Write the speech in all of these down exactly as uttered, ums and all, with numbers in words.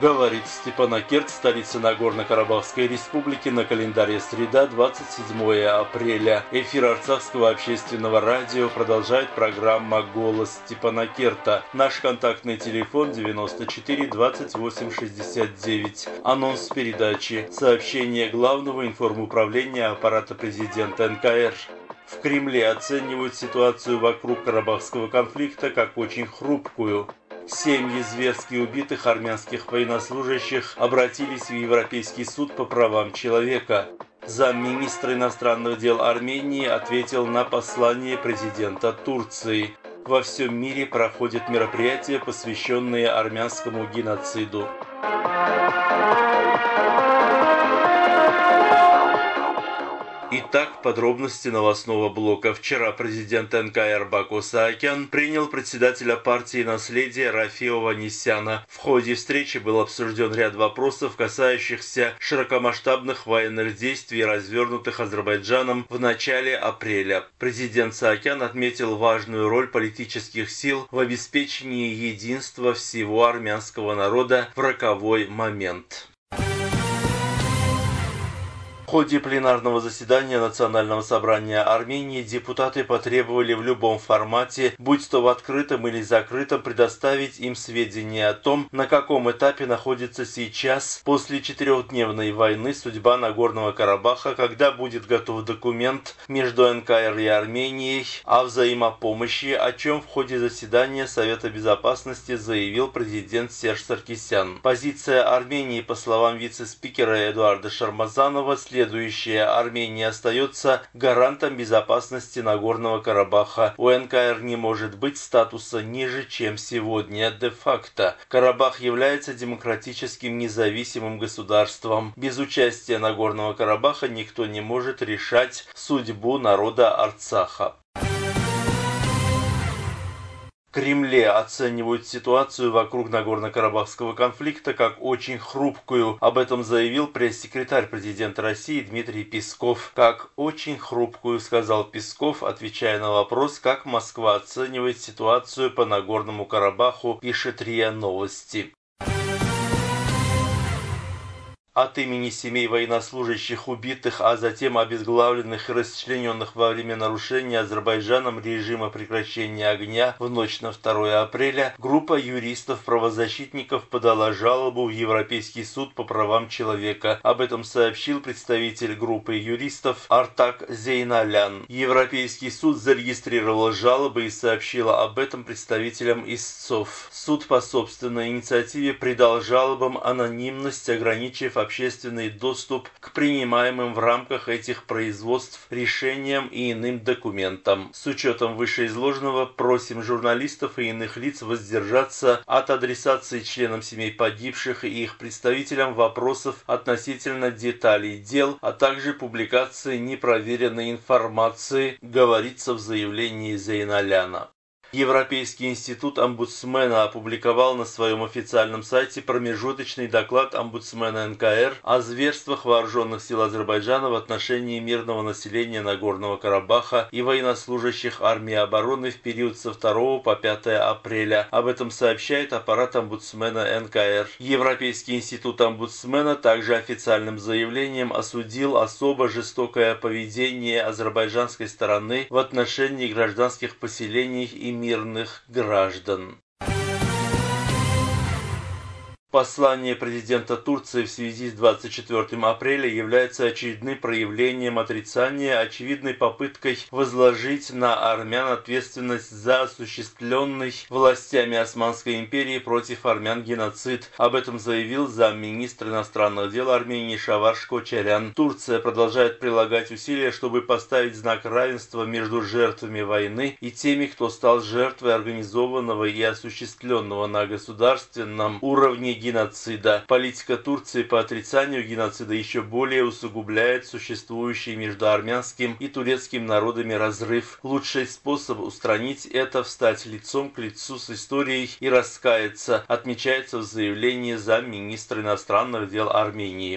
Говорит Степанакерт, столица Нагорно-Карабахской республики, на календаре среда, двадцать седьмое апреля. Эфир Арцахского общественного радио продолжает программа «Голос Степанакерта». Наш контактный телефон девяносто четыре двадцать восемь шестьдесят девять. Анонс передачи. Сообщение Главного информуправления аппарата президента эн ка эр. В Кремле оценивают ситуацию вокруг Карабахского конфликта как очень хрупкую. Семьи зверски убитых армянских военнослужащих обратились в Европейский суд по правам человека. Замминистра иностранных дел Армении ответил на послание президента Турции. Во всем мире проходят мероприятия, посвященные армянскому геноциду. Итак, подробности новостного блока. Вчера президент эн ка эр Баку Саакян принял председателя партии «Наследие» Рафио Ванесяна. В ходе встречи был обсужден ряд вопросов, касающихся широкомасштабных военных действий, развернутых Азербайджаном в начале апреля. Президент Саакян отметил важную роль политических сил в обеспечении единства всего армянского народа в роковой момент. В ходе пленарного заседания Национального собрания Армении депутаты потребовали в любом формате, будь то в открытом или закрытом, предоставить им сведения о том, на каком этапе находится сейчас, после четырехдневной войны, судьба Нагорного Карабаха, когда будет готов документ между эн ка эр и Арменией о взаимопомощи, о чем в ходе заседания Совета Безопасности заявил президент Серж Саркисян. Позиция Армении, по словам вице-спикера Эдуарда Шармазанова, следующая. Следующая: Армения остается гарантом безопасности Нагорного Карабаха. У эн ка эр не может быть статуса ниже, чем сегодня де-факто. Карабах является демократическим независимым государством. Без участия Нагорного Карабаха никто не может решать судьбу народа Арцаха. В Кремле оценивают ситуацию вокруг Нагорно-Карабахского конфликта как очень хрупкую. Об этом заявил пресс-секретарь президента России Дмитрий Песков. Как очень хрупкую, сказал Песков, отвечая на вопрос, как Москва оценивает ситуацию по Нагорному Карабаху, пишет РИА Новости. От имени семей военнослужащих убитых, а затем обезглавленных и расчлененных во время нарушения Азербайджаном режима прекращения огня в ночь на второе апреля, группа юристов-правозащитников подала жалобу в Европейский суд по правам человека. Об этом сообщил представитель группы юристов Артак Зейналян. Европейский суд зарегистрировал жалобы и сообщил об этом представителям истцов. Суд по собственной инициативе придал жалобам анонимность, ограничив общественный доступ к принимаемым в рамках этих производств решениям и иным документам. С учетом вышеизложенного просим журналистов и иных лиц воздержаться от адресации членам семей погибших и их представителям вопросов относительно деталей дел, а также публикации непроверенной информации, говорится в заявлении Зейналяна. Европейский институт омбудсмена опубликовал на своем официальном сайте промежуточный доклад омбудсмена эн ка эр о зверствах вооруженных сил Азербайджана в отношении мирного населения Нагорного Карабаха и военнослужащих армии обороны в период со второго по пятое апреля. Об этом сообщает аппарат омбудсмена эн ка эр. Европейский институт омбудсмена также официальным заявлением осудил особо жестокое поведение азербайджанской стороны в отношении гражданских поселений и мирных граждан. Послание президента Турции в связи с двадцать четвёртым апреля является очередным проявлением отрицания, очевидной попыткой возложить на армян ответственность за осуществленный властями Османской империи против армян геноцид. Об этом заявил замминистра иностранных дел Армении Шаварш Кочарян. Турция продолжает прилагать усилия, чтобы поставить знак равенства между жертвами войны и теми, кто стал жертвой организованного и осуществленного на государственном уровне геноцида. Политика Турции по отрицанию геноцида еще более усугубляет существующий между армянским и турецким народами разрыв. Лучший способ устранить это — встать лицом к лицу с историей и раскаяться, отмечается в заявлении замминистра иностранных дел Армении.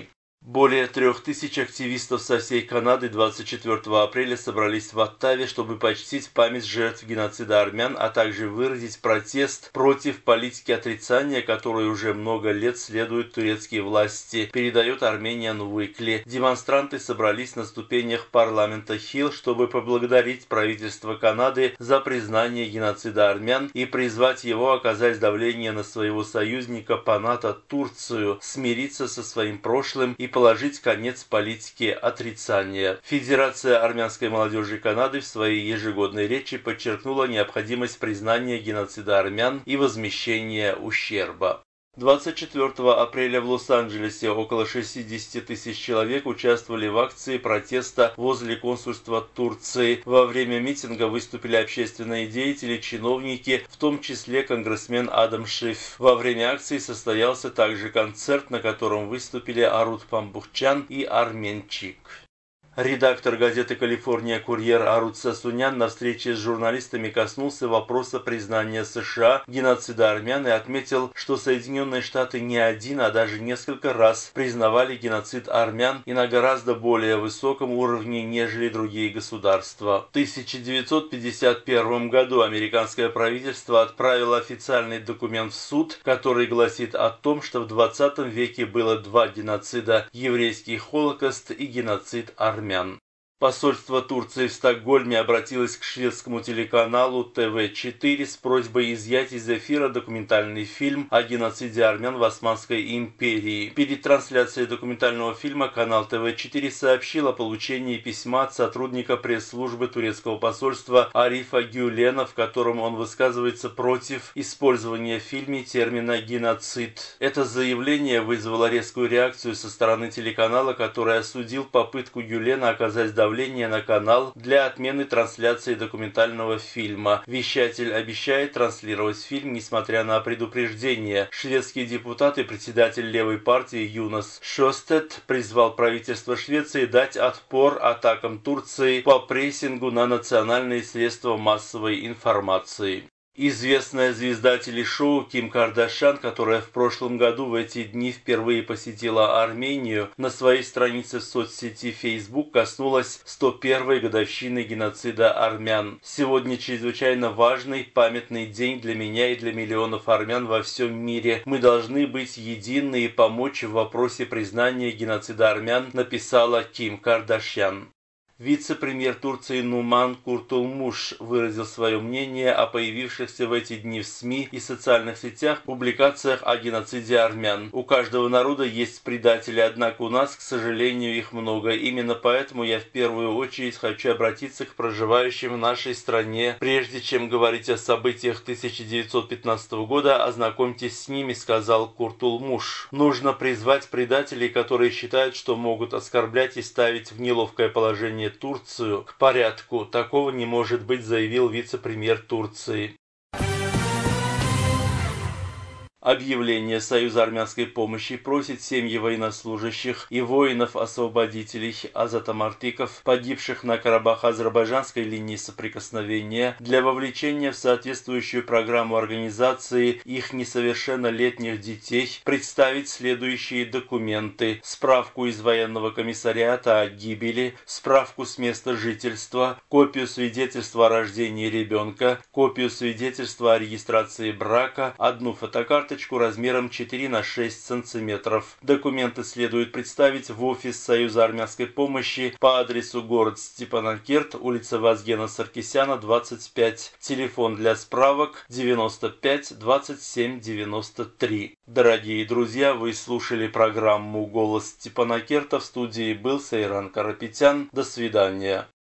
Более трех тысяч активистов со всей Канады двадцать четвёртого апреля собрались в Оттаве, чтобы почтить память жертв геноцида армян, а также выразить протест против политики отрицания, которой уже много лет следуют турецкие власти, передает Armenian Weekly. Демонстранты собрались на ступенях парламента Хилл, чтобы поблагодарить правительство Канады за признание геноцида армян и призвать его оказать давление на своего союзника по НАТО Турцию, смириться со своим прошлым и положить конец политике отрицания. Федерация армянской молодежи Канады в своей ежегодной речи подчеркнула необходимость признания геноцида армян и возмещения ущерба. двадцать четвёртого апреля в Лос-Анджелесе около шестидесяти тысяч человек участвовали в акции протеста возле консульства Турции. Во время митинга выступили общественные деятели, чиновники, в том числе конгрессмен Адам Шиф. Во время акции состоялся также концерт, на котором выступили Арут Памбухчан и Арменчик. Редактор газеты «Калифорния Курьер» Арут Сасунян на встрече с журналистами коснулся вопроса признания США геноцида армян и отметил, что Соединенные Штаты не один, а даже несколько раз признавали геноцид армян и на гораздо более высоком уровне, нежели другие государства. В тысяча девятьсот пятьдесят первом году американское правительство отправило официальный документ в суд, который гласит о том, что в двадцатом веке было два геноцида – еврейский Холокост и геноцид армян. Посольство Турции в Стокгольме обратилось к шведскому телеканалу Тэ Вэ четыре с просьбой изъять из эфира документальный фильм о геноциде армян в Османской империи. Перед трансляцией документального фильма канал Тэ Вэ четыре сообщил о получении письма от сотрудника пресс-службы турецкого посольства Арифа Гюлена, в котором он высказывается против использования в фильме термина «геноцид». Это заявление вызвало резкую реакцию со стороны телеканала, который осудил попытку Гюлена оказать давление на канал для отмены трансляции документального фильма. Вещатель обещает транслировать фильм, несмотря на предупреждение. Шведский депутат и председатель левой партии Юнас Шостед призвал правительство Швеции дать отпор атакам Турции по прессингу на национальные средства массовой информации. Известная звезда телешоу Ким Кардашьян, которая в прошлом году в эти дни впервые посетила Армению, на своей странице в соцсети Facebook коснулась сто первой годовщины геноцида армян. Сегодня чрезвычайно важный, памятный день для меня и для миллионов армян во всем мире. Мы должны быть едины и помочь в вопросе признания геноцида армян, написала Ким Кардашьян. Вице-премьер Турции Нуман Куртулмуш выразил свое мнение о появившихся в эти дни в СМИ и социальных сетях публикациях о геноциде армян. У каждого народа есть предатели, однако у нас, к сожалению, их много. Именно поэтому я в первую очередь хочу обратиться к проживающим в нашей стране. Прежде чем говорить о событиях тысяча девятьсот пятнадцатого года, ознакомьтесь с ними, сказал Куртулмуш. Нужно призвать предателей, которые считают, что могут оскорблять и ставить в неловкое положение Турцию, к порядку. Такого не может быть, заявил вице-премьер Турции. Объявление Союза армянской помощи просит семьи военнослужащих и воинов-освободителей азатомартиков, погибших на Карабах-Азербайджанской линии соприкосновения, для вовлечения в соответствующую программу организации их несовершеннолетних детей представить следующие документы: справку из военного комиссариата о гибели, справку с места жительства, копию свидетельства о рождении ребенка, копию свидетельства о регистрации брака, одну фотокарточку размером четыре на шесть сантиметров. Документы следует представить в офис Союза армянской помощи по адресу город Степанакерт, улица Вазгена Саркисяна, двадцать пять. Телефон для справок девяносто пять двадцать семь девяносто три. Дорогие друзья, вы слушали программу «Голос Степанакерта». В студии был Сейран Карапетян. До свидания.